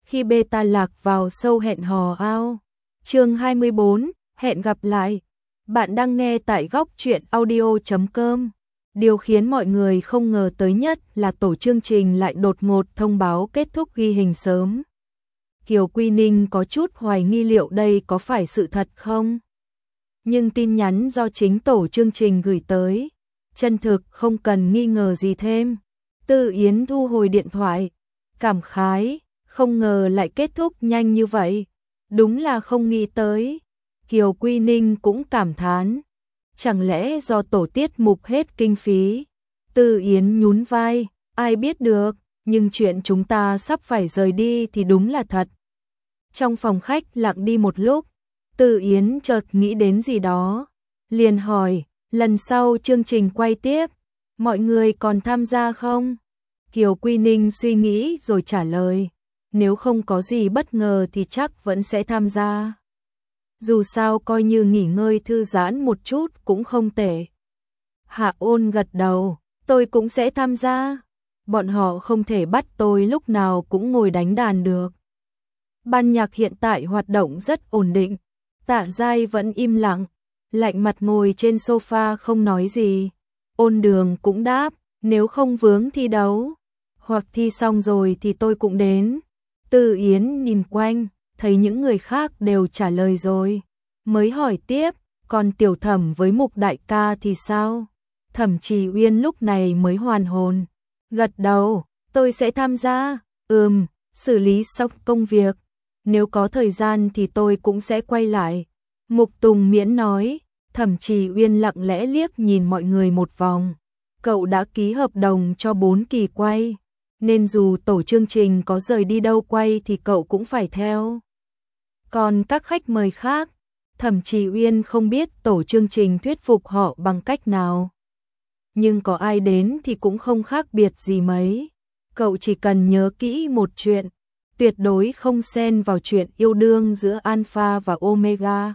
khi beta lạc vào sâu hẹn hò ao. Chương 24, hẹn gặp lại. Bạn đang nghe tại góc truyện audio.com. Điều khiến mọi người không ngờ tới nhất là tổ chương trình lại đột ngột thông báo kết thúc ghi hình sớm. Kiều Quy Ninh có chút hoài nghi liệu đây có phải sự thật không? Nhưng tin nhắn do chính tổ chương trình gửi tới, chân thực không cần nghi ngờ gì thêm. Tư Yến thu hồi điện thoại, cảm khái, không ngờ lại kết thúc nhanh như vậy. Đúng là không nghĩ tới. Kiều Quy Ninh cũng cảm thán. Chẳng lẽ do tổ tiết mục hết kinh phí? Tư Yến nhún vai, ai biết được, nhưng chuyện chúng ta sắp phải rời đi thì đúng là thật. Trong phòng khách lặng đi một lúc, Tư Yến chợt nghĩ đến gì đó, liền hỏi, lần sau chương trình quay tiếp, mọi người còn tham gia không? Kiều Quy Ninh suy nghĩ rồi trả lời, nếu không có gì bất ngờ thì chắc vẫn sẽ tham gia. Dù sao coi như nghỉ ngơi thư giãn một chút cũng không tệ. Hạ Ôn gật đầu, tôi cũng sẽ tham gia. Bọn họ không thể bắt tôi lúc nào cũng ngồi đánh đàn được. Ban nhạc hiện tại hoạt động rất ổn định. Tạ Giai vẫn im lặng, lạnh mặt ngồi trên sofa không nói gì. Ôn Đường cũng đáp, nếu không vướng thi đấu, hoặc thi xong rồi thì tôi cũng đến. Tư Yến nhìn quanh, thấy những người khác đều trả lời rồi, mới hỏi tiếp, còn Tiểu Thẩm với Mục đại ca thì sao? Thẩm Trì Uyên lúc này mới hoàn hồn, gật đầu, tôi sẽ tham gia, xử lý xong công việc, nếu có thời gian thì tôi cũng sẽ quay lại. Mục Tùng Miễn nói. Thẩm Trì Uyên lặng lẽ liếc nhìn mọi người một vòng, cậu đã ký hợp đồng cho 4 kỳ quay, nên dù tổ chương trình có rời đi đâu quay thì cậu cũng phải theo. Còn các khách mời khác, Thẩm Trì Uyên không biết tổ chương trình thuyết phục họ bằng cách nào. Nhưng có ai đến thì cũng không khác biệt gì mấy. Cậu chỉ cần nhớ kỹ một chuyện, tuyệt đối không xen vào chuyện yêu đương giữa Alpha và Omega.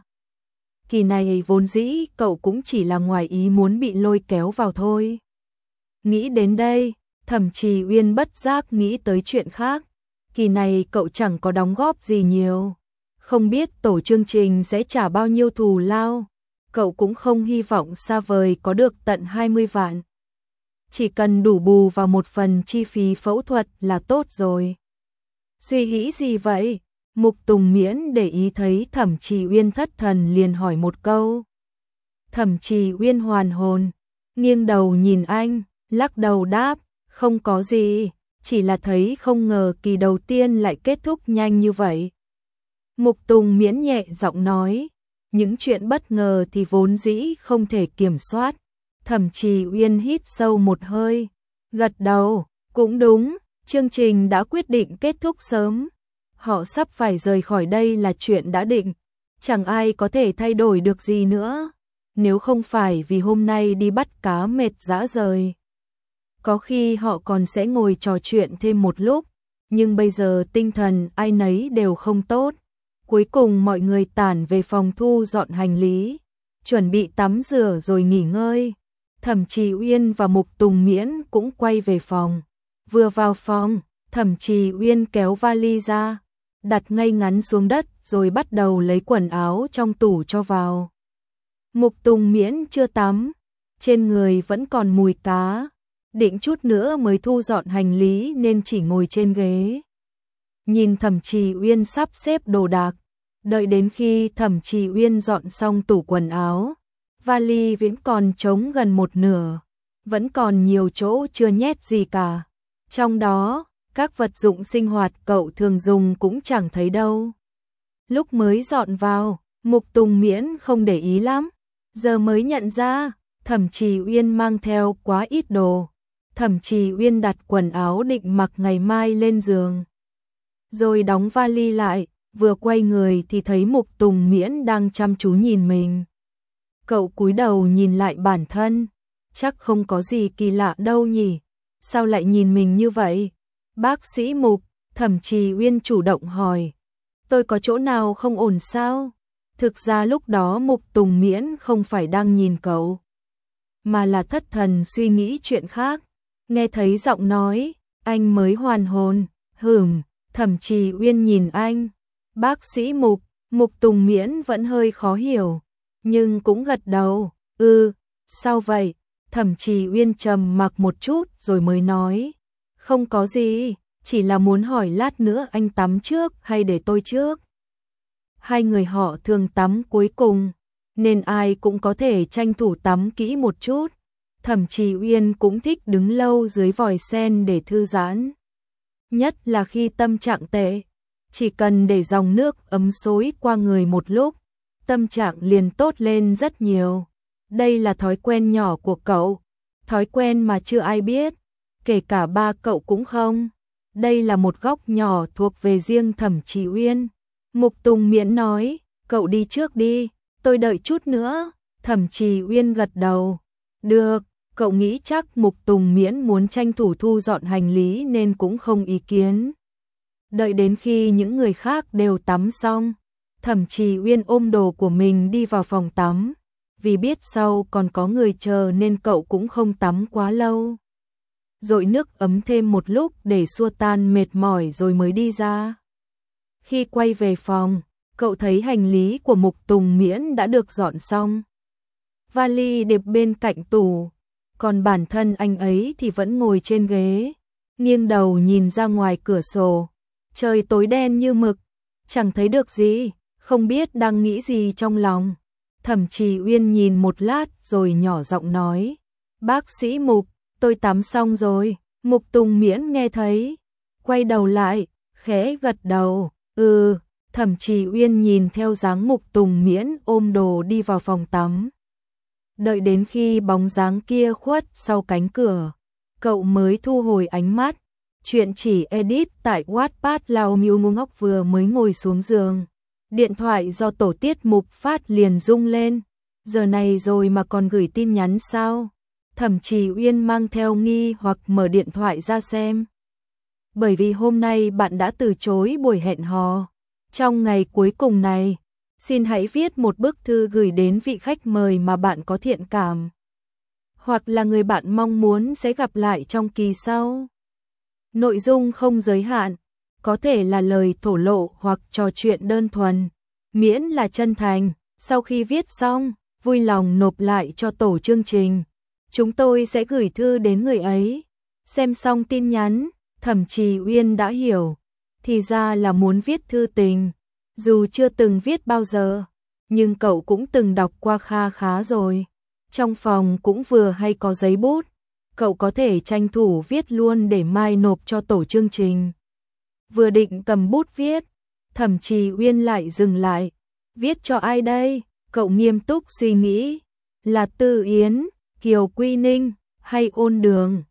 Kỳ này vốn dĩ cậu cũng chỉ là ngoài ý muốn bị lôi kéo vào thôi. Nghĩ đến đây, Thẩm Trì Uyên bất giác nghĩ tới chuyện khác. Kỳ này cậu chẳng có đóng góp gì nhiều. Không biết tổ chương trình sẽ trả bao nhiêu thù lao. Cậu cũng không hy vọng xa vời có được tận 20 vạn. Chỉ cần đủ bù vào một phần chi phí phẫu thuật là tốt rồi. Suy nghĩ gì vậy? Mục Tùng Miễn để ý thấy Thẩm Trì Uyên thất thần liền hỏi một câu. Thẩm Trì Uyên hoàn hồn, nghiêng đầu nhìn anh, lắc đầu đáp, không có gì, chỉ là thấy không ngờ kỳ đầu tiên lại kết thúc nhanh như vậy. Mục Tùng Miễn nhẹ giọng nói, những chuyện bất ngờ thì vốn dĩ không thể kiểm soát. Thẩm Trì Uyên hít sâu một hơi, gật đầu, cũng đúng, chương trình đã quyết định kết thúc sớm. Họ sắp phải rời khỏi đây là chuyện đã định, chẳng ai có thể thay đổi được gì nữa. Nếu không phải vì hôm nay đi bắt cá mệt rã rời, có khi họ còn sẽ ngồi trò chuyện thêm một lúc, nhưng bây giờ tinh thần ai nấy đều không tốt. Cuối cùng mọi người tản về phòng thu dọn hành lý, chuẩn bị tắm rửa rồi nghỉ ngơi. Thẩm Trì Uyên và Mục Tùng Miễn cũng quay về phòng. Vừa vào phòng, Thẩm Trì Uyên kéo vali ra, đặt ngay ngắn xuống đất rồi bắt đầu lấy quần áo trong tủ cho vào. Mục Tùng Miễn chưa tắm, trên người vẫn còn mùi cá, định chút nữa mới thu dọn hành lý nên chỉ ngồi trên ghế. Nhìn Thẩm Trì Uyên sắp xếp đồ đạc, đợi đến khi Thẩm Trì Uyên dọn xong tủ quần áo, vali vẫn còn trống gần một nửa, vẫn còn nhiều chỗ chưa nhét gì cả. Trong đó, các vật dụng sinh hoạt cậu thường dùng cũng chẳng thấy đâu. Lúc mới dọn vào, Mục Tùng Miễn không để ý lắm, giờ mới nhận ra, Thẩm Trì Uyên mang theo quá ít đồ. Thẩm Trì Uyên đặt quần áo định mặc ngày mai lên giường, rồi đóng vali lại, vừa quay người thì thấy Mục Tùng Miễn đang chăm chú nhìn mình. Cậu cúi đầu nhìn lại bản thân, chắc không có gì kỳ lạ đâu nhỉ, sao lại nhìn mình như vậy? Bác sĩ Mục, Thẩm Trì Uyên chủ động hỏi, tôi có chỗ nào không ổn sao? Thực ra lúc đó Mục Tùng Miễn không phải đang nhìn cậu, mà là thất thần suy nghĩ chuyện khác. Nghe thấy giọng nói, anh mới hoàn hồn, Thẩm Trì Uyên nhìn anh. Bác sĩ Mục, Mục Tùng Miễn vẫn hơi khó hiểu, nhưng cũng gật đầu. Sao vậy? Thẩm Trì Uyên trầm mặc một chút rồi mới nói. Không có gì, chỉ là muốn hỏi lát nữa anh tắm trước hay để tôi trước. Hai người họ thường tắm cuối cùng, nên ai cũng có thể tranh thủ tắm kỹ một chút. Thẩm Trì Uyên cũng thích đứng lâu dưới vòi sen để thư giãn. Nhất là khi tâm trạng tệ, chỉ cần để dòng nước ấm xối qua người một lúc, tâm trạng liền tốt lên rất nhiều. Đây là thói quen nhỏ của cậu, thói quen mà chưa ai biết, kể cả ba cậu cũng không. Đây là một góc nhỏ thuộc về riêng Thẩm Trì Uyên. Mục Tùng Miễn nói, cậu đi trước đi, tôi đợi chút nữa. Thẩm Trì Uyên gật đầu. Được, cậu nghĩ chắc Mục Tùng Miễn muốn tranh thủ thu dọn hành lý nên cũng không ý kiến. Đợi đến khi những người khác đều tắm xong, Thẩm Trì Uyên ôm đồ của mình đi vào phòng tắm. Vì biết sau còn có người chờ nên cậu cũng không tắm quá lâu. Dội nước ấm thêm một lúc để xua tan mệt mỏi rồi mới đi ra. Khi quay về phòng, cậu thấy hành lý của Mục Tùng Miễn đã được dọn xong. Vali đẹp bên cạnh tủ, còn bản thân anh ấy thì vẫn ngồi trên ghế, nghiêng đầu nhìn ra ngoài cửa sổ. Trời tối đen như mực, chẳng thấy được gì, không biết đang nghĩ gì trong lòng. Thẩm Trì Uyên nhìn một lát rồi nhỏ giọng nói, bác sĩ Mục, tôi tắm xong rồi. Mục Tùng Miễn nghe thấy, quay đầu lại, khẽ gật đầu. Thẩm Trì Uyên nhìn theo dáng Mục Tùng Miễn ôm đồ đi vào phòng tắm. Đợi đến khi bóng dáng kia khuất sau cánh cửa, cậu mới thu hồi ánh mắt. Chuyện chỉ edit tại Wattpad. Lao Miêu Ngu Ngốc vừa mới ngồi xuống giường, điện thoại do tổ tiết mục phát liền rung lên. Giờ này rồi mà còn gửi tin nhắn sao? Thẩm Trì Uyên mang theo nghi hoặc mở điện thoại ra xem. Bởi vì hôm nay bạn đã từ chối buổi hẹn hò. Trong ngày cuối cùng này, xin hãy viết một bức thư gửi đến vị khách mời mà bạn có thiện cảm, hoặc là người bạn mong muốn sẽ gặp lại trong kỳ sau. Nội dung không giới hạn, có thể là lời thổ lộ hoặc trò chuyện đơn thuần, miễn là chân thành. Sau khi viết xong, vui lòng nộp lại cho tổ chương trình. Chúng tôi sẽ gửi thư đến người ấy. Xem xong tin nhắn, Thẩm Trì Uyên đã hiểu, thì ra là muốn viết thư tình. Dù chưa từng viết bao giờ, nhưng cậu cũng từng đọc qua kha khá rồi. Trong phòng cũng vừa hay có giấy bút, cậu có thể tranh thủ viết luôn để mai nộp cho tổ chương trình. Vừa định cầm bút viết, Thẩm Trì Uyên lại dừng lại. Viết cho ai đây? Cậu nghiêm túc suy nghĩ. Là Tư Yến, Kiều Quy Ninh hay Ôn Đường?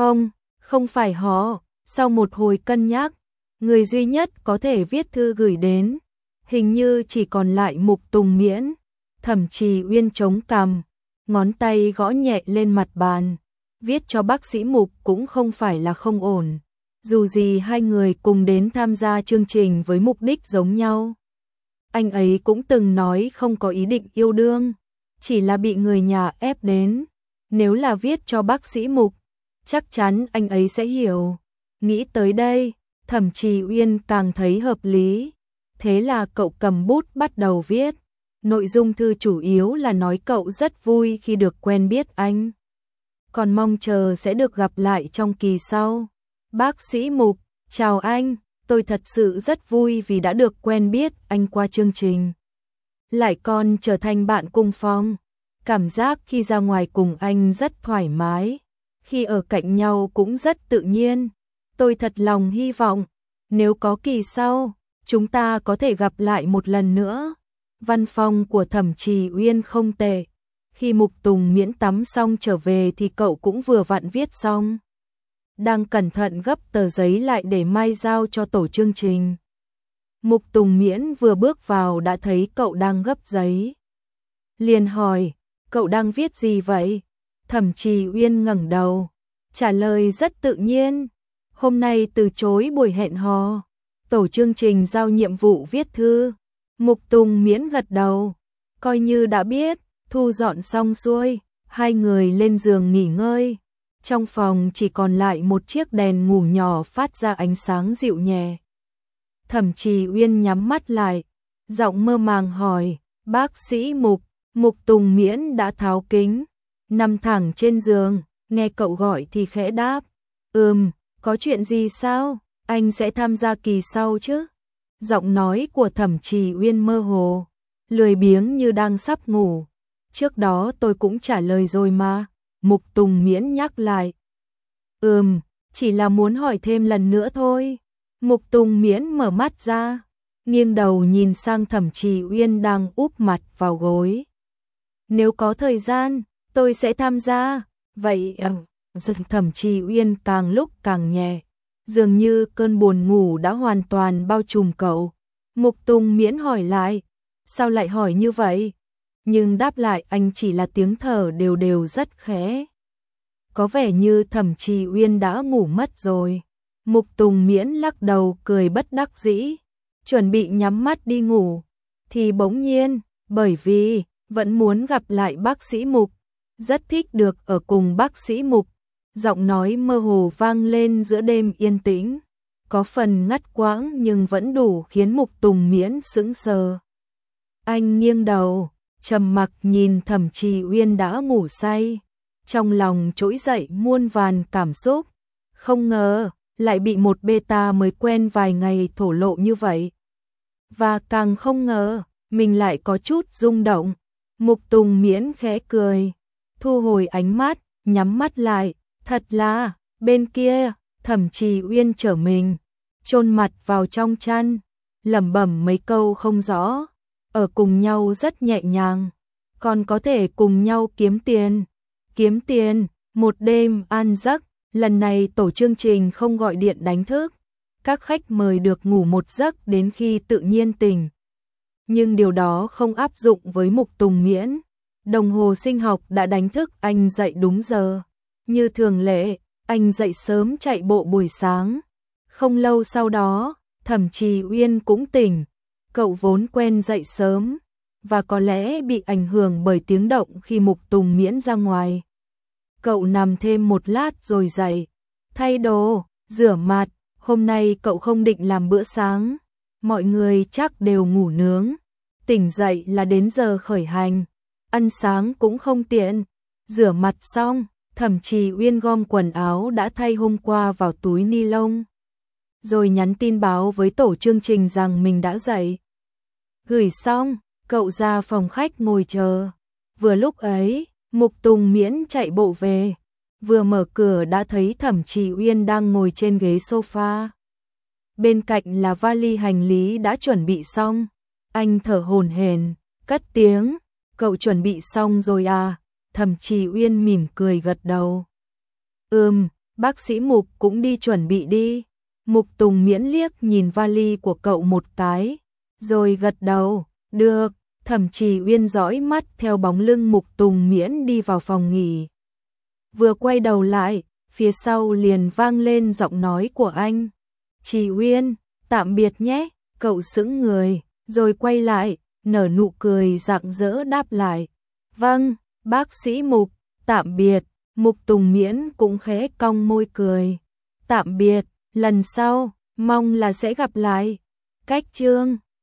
Không phải họ. Sau một hồi cân nhắc, người duy nhất có thể viết thư gửi đến hình như chỉ còn lại Mục Tùng Miễn. Thẩm Trì Uyên chống cằm, ngón tay gõ nhẹ lên mặt bàn. Viết cho bác sĩ Mục cũng không phải là không ổn. Dù gì hai người cùng đến tham gia chương trình với mục đích giống nhau. Anh ấy cũng từng nói không có ý định yêu đương, chỉ là bị người nhà ép đến. Nếu là viết cho bác sĩ Mục, chắc chắn anh ấy sẽ hiểu. Nghĩ tới đây, Thẩm Trì Uyên càng thấy hợp lý. Thế là cậu cầm bút bắt đầu viết. Nội dung thư chủ yếu là nói cậu rất vui khi được quen biết anh, còn mong chờ sẽ được gặp lại trong kỳ sau. Bác sĩ Mục, chào anh, tôi thật sự rất vui vì đã được quen biết anh qua chương trình. Lại còn trở thành bạn cùng phòng. Cảm giác khi ra ngoài cùng anh rất thoải mái, khi ở cạnh nhau cũng rất tự nhiên. Tôi thật lòng hy vọng, nếu có kỳ sau, chúng ta có thể gặp lại một lần nữa. Văn phòng của Thẩm Trì Uyên không tệ. Khi Mục Tùng Miễn tắm xong trở về thì cậu cũng vừa vặn viết xong. Đang cẩn thận gấp tờ giấy lại để mai giao cho tổ chương trình. Mục Tùng Miễn vừa bước vào đã thấy cậu đang gấp giấy. Liền hỏi, cậu đang viết gì vậy? Thẩm Trì Uyên ngẩng đầu, trả lời rất tự nhiên. Hôm nay từ chối buổi hẹn hò, tổ chương trình giao nhiệm vụ viết thư. Mục Tùng Miễn gật đầu, coi như đã biết. Thu dọn xong xuôi, hai người lên giường nghỉ ngơi. Trong phòng chỉ còn lại một chiếc đèn ngủ nhỏ phát ra ánh sáng dịu nhẹ. Thẩm Trì Uyên nhắm mắt lại, giọng mơ màng hỏi, bác sĩ Mục. Mục Tùng Miễn đã tháo kính, nằm thẳng trên giường, nghe cậu gọi thì khẽ đáp, có chuyện gì sao, anh sẽ tham gia kỳ sau chứ? Giọng nói của Thẩm Trì Uyên mơ hồ, lười biếng như đang sắp ngủ. Trước đó tôi cũng trả lời rồi mà. Mục Tùng Miễn nhắc lại. Chỉ là muốn hỏi thêm lần nữa thôi. Mục Tùng Miễn mở mắt ra, nghiêng đầu nhìn sang Thẩm Trì Uyên đang úp mặt vào gối. Nếu có thời gian, tôi sẽ tham gia. Vậy Thẩm Trì Uyên càng lúc càng nhẹ, dường như cơn buồn ngủ đã hoàn toàn bao trùm cậu. Mục Tùng Miễn hỏi lại, sao lại hỏi như vậy? Nhưng đáp lại anh chỉ là tiếng thở đều đều rất khẽ. Có vẻ như Thẩm Trì Uyên đã ngủ mất rồi. Mục Tùng Miễn lắc đầu cười bất đắc dĩ, chuẩn bị nhắm mắt đi ngủ. Thì bỗng nhiên, bởi vì vẫn muốn gặp lại bác sĩ Mục, rất thích được ở cùng bác sĩ Mục. Giọng nói mơ hồ vang lên giữa đêm yên tĩnh, có phần ngắt quãng nhưng vẫn đủ khiến Mục Tùng Miễn sững sờ. Anh nghiêng đầu, trầm mặc nhìn Thẩm Trì Uyên đã ngủ say, trong lòng trỗi dậy muôn vàn cảm xúc, không ngờ lại bị một beta mới quen vài ngày thổ lộ như vậy. Và càng không ngờ, mình lại có chút rung động. Mục Tùng Miễn khẽ cười, thu hồi ánh mắt, nhắm mắt lại, thật là, bên kia, Thẩm Trì Uyên trở mình, chôn mặt vào trong chăn, lẩm bẩm mấy câu không rõ, ở cùng nhau rất nhẹ nhàng, còn có thể cùng nhau kiếm tiền, một đêm an giấc, lần này tổ chương trình không gọi điện đánh thức, các khách mời được ngủ một giấc đến khi tự nhiên tỉnh. Nhưng điều đó không áp dụng với Mục Tùng Miễn, đồng hồ sinh học đã đánh thức anh dậy đúng giờ. Như thường lệ, anh dậy sớm chạy bộ buổi sáng. Không lâu sau đó, Thẩm Trì Uyên cũng tỉnh. Cậu vốn quen dậy sớm, và có lẽ bị ảnh hưởng bởi tiếng động khi Mục Tùng Miễn ra ngoài. Cậu nằm thêm một lát rồi dậy, thay đồ, rửa mặt. Hôm nay cậu không định làm bữa sáng, mọi người chắc đều ngủ nướng. Tỉnh dậy là đến giờ khởi hành, ăn sáng cũng không tiện. Rửa mặt xong, Thẩm Trì Uyên gom quần áo đã thay hôm qua vào túi ni lông, rồi nhắn tin báo với tổ chương trình rằng mình đã dậy. Gửi xong, cậu ra phòng khách ngồi chờ. Vừa lúc ấy, Mục Tùng Miễn chạy bộ về, vừa mở cửa đã thấy Thẩm Trì Uyên đang ngồi trên ghế sofa. Bên cạnh là vali hành lý đã chuẩn bị xong. Anh thở hổn hển, cất tiếng, cậu chuẩn bị xong rồi à? Thẩm Trì Uyên mỉm cười gật đầu. Bác sĩ Mục cũng đi chuẩn bị đi. Mục Tùng Miễn liếc nhìn vali của cậu một cái, rồi gật đầu, được. Thẩm Trì Uyên dõi mắt theo bóng lưng Mục Tùng Miễn đi vào phòng nghỉ. Vừa quay đầu lại, phía sau liền vang lên giọng nói của anh. Trì Uyên, tạm biệt nhé. Cậu sững người, rồi quay lại, nở nụ cười rạng rỡ đáp lại. Vâng, bác sĩ Mục, tạm biệt. Mục Tùng Miễn cũng khẽ cong môi cười. Tạm biệt, lần sau, mong là sẽ gặp lại. Cách chương